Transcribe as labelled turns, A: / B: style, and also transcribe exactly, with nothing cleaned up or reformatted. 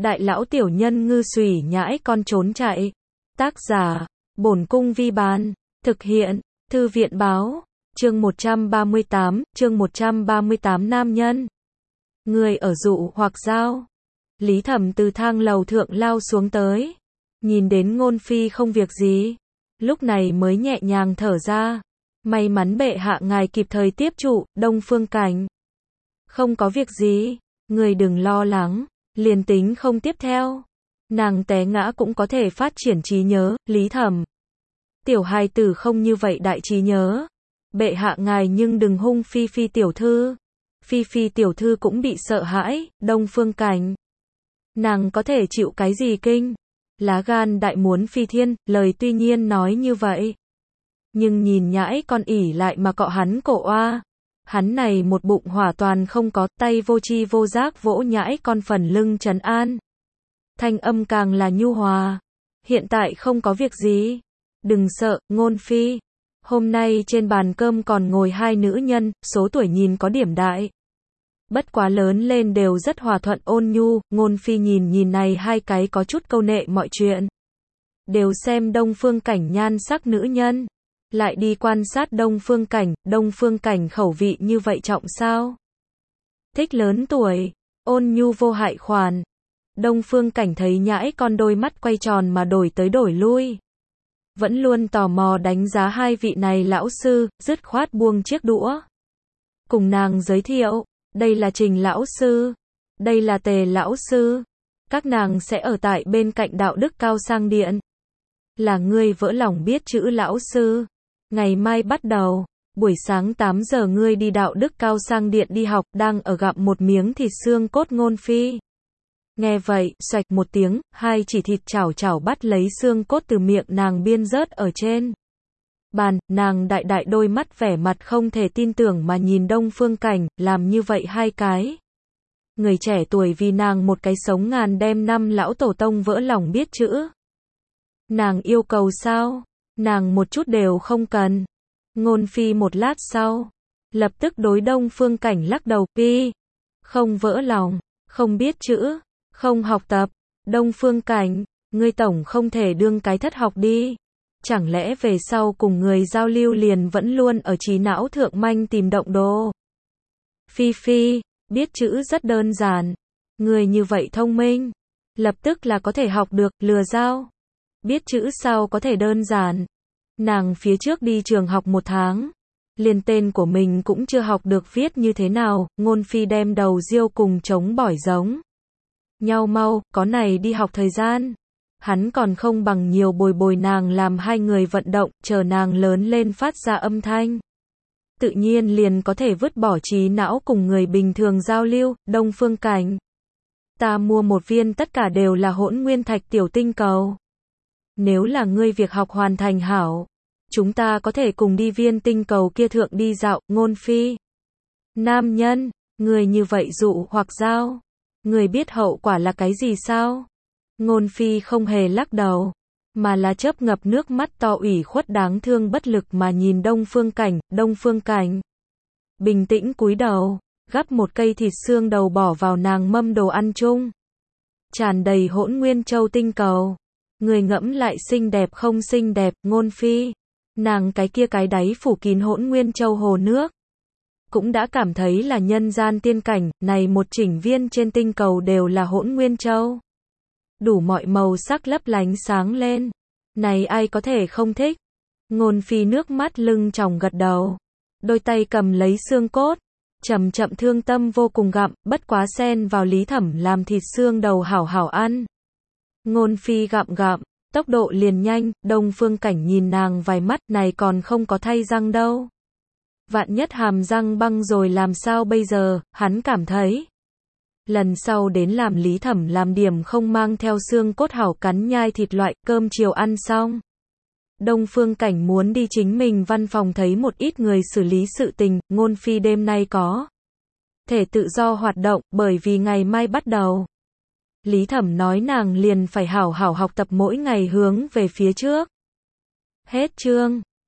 A: Đại lão tiểu nhân ngư xùy nhãi con trốn chạy. Tác giả, Bổn Cung Vi Bán. Thực hiện, Thư viện Báo. Chương một trăm ba mươi tám, chương một trăm ba mươi tám nam nhân. Người ở dụ hoặc dao. Lý Thẩm từ thang lầu thượng lao xuống tới. Nhìn đến Ngôn Phi không việc gì. Lúc này mới nhẹ nhàng thở ra. May mắn bệ hạ ngài kịp thời tiếp trụ, Đông Phương Cảnh. Không có việc gì, người đừng lo lắng, liền tính không tiếp theo. Nàng té ngã cũng có thể phát triển trí nhớ, Lý Thẩm. Tiểu hài tử không như vậy đại trí nhớ. Bệ hạ ngài nhưng đừng hung Phi Phi tiểu thư. Phi Phi tiểu thư cũng bị sợ hãi, Đông Phương Cảnh. Nàng có thể chịu cái gì kinh? Lá gan đại muốn phi thiên, lời tuy nhiên nói như vậy. Nhưng nhìn nhãi con ỉ lại mà cọ hắn cổ oa. Hắn này một bụng hỏa toàn không có, tay vô chi vô giác vỗ nhãi con phần lưng trấn an. Thanh âm càng là nhu hòa. Hiện tại không có việc gì. Đừng sợ, Ngôn Phi. Hôm nay trên bàn cơm còn ngồi hai nữ nhân, số tuổi nhìn có điểm đại. Bất quá lớn lên đều rất hòa thuận ôn nhu, Ngôn Phi nhìn nhìn này hai cái có chút câu nệ mọi chuyện. Đều xem Đông Phương Cảnh nhan sắc nữ nhân. Lại đi quan sát Đông Phương Cảnh, Đông Phương Cảnh khẩu vị như vậy trọng sao? Thích lớn tuổi, ôn nhu vô hại khoản. Đông Phương Cảnh thấy nhãi con đôi mắt quay tròn mà đổi tới đổi lui. Vẫn luôn tò mò đánh giá hai vị này lão sư, dứt khoát buông chiếc đũa. Cùng nàng giới thiệu, đây là Trình lão sư, đây là Tề lão sư. Các nàng sẽ ở tại bên cạnh đạo đức cao sang điện. Là ngươi vỡ lòng biết chữ lão sư. Ngày mai bắt đầu, buổi sáng tám giờ ngươi đi đạo đức cao sang điện đi học, đang ở gặm một miếng thịt xương cốt Ngôn Phi. Nghe vậy, xoạch một tiếng, hai chỉ thịt chảo chảo bắt lấy xương cốt từ miệng nàng biên rớt ở trên bàn, nàng đại đại đôi mắt vẻ mặt không thể tin tưởng mà nhìn Đông Phương Cảnh, làm như vậy hai cái. Người trẻ tuổi vì nàng một cái sống ngàn đem năm lão tổ tông vỡ lòng biết chữ. Nàng yêu cầu sao? Nàng một chút đều không cần. Ngôn Phi một lát sau, lập tức đối Đông Phương Cảnh lắc đầu, Phi, không vỡ lòng, không biết chữ, không học tập. Đông Phương Cảnh, ngươi tổng không thể đương cái thất học đi. Chẳng lẽ về sau cùng người giao lưu liền vẫn luôn ở trí não thượng manh tìm động đồ. Phi Phi, biết chữ rất đơn giản. Người như vậy thông minh, lập tức là có thể học được, lừa dao. Biết chữ sao có thể đơn giản. Nàng phía trước đi trường học một tháng. Liền tên của mình cũng chưa học được viết như thế nào, Ngôn Phi đem đầu riêu cùng chống bỏi giống nhau mau, có này đi học thời gian. Hắn còn không bằng nhiều bồi bồi nàng làm hai người vận động, chờ nàng lớn lên phát ra âm thanh. Tự nhiên liền có thể vứt bỏ trí não cùng người bình thường giao lưu, Đông Phương Cảnh. Ta mua một viên tất cả đều là hỗn nguyên thạch tiểu tinh cầu. Nếu là ngươi việc học hoàn thành hảo, chúng ta có thể cùng đi viên tinh cầu kia thượng đi dạo, Ngôn Phi. Nam nhân, người như vậy dụ hoặc dao. Người biết hậu quả là cái gì sao? Ngôn Phi không hề lắc đầu, mà là chớp ngập nước mắt to ủy khuất đáng thương bất lực mà nhìn Đông Phương Cảnh, Đông Phương Cảnh. Bình tĩnh cúi đầu, gắp một cây thịt xương đầu bỏ vào nàng mâm đồ ăn chung. Tràn đầy hỗn nguyên châu tinh cầu. Người ngẫm lại xinh đẹp không xinh đẹp, Ngôn Phi. Nàng cái kia cái đáy phủ kín hỗn nguyên châu hồ nước. Cũng đã cảm thấy là nhân gian tiên cảnh, này một chỉnh viên trên tinh cầu đều là hỗn nguyên châu. Đủ mọi màu sắc lấp lánh sáng lên. Này ai có thể không thích? Ngôn Phi nước mắt lưng tròng gật đầu. Đôi tay cầm lấy xương cốt. Chậm chậm thương tâm vô cùng gặm, bất quá xen vào Lý Thẩm làm thịt xương đầu hảo hảo ăn. Ngôn Phi gặm gặm, tốc độ liền nhanh, Đông Phương Cảnh nhìn nàng vài mắt, này còn không có thay răng đâu. Vạn nhất hàm răng băng rồi làm sao bây giờ, hắn cảm thấy. Lần sau đến làm Lý Thẩm làm điểm không mang theo xương cốt hảo cắn nhai thịt loại, cơm chiều ăn xong. Đông Phương Cảnh muốn đi chính mình văn phòng thấy một ít người xử lý sự tình, Ngôn Phi đêm nay có thể tự do hoạt động, bởi vì ngày mai bắt đầu. Lý Thẩm nói nàng liền phải hảo hảo học tập mỗi ngày hướng về phía trước. Hết chương.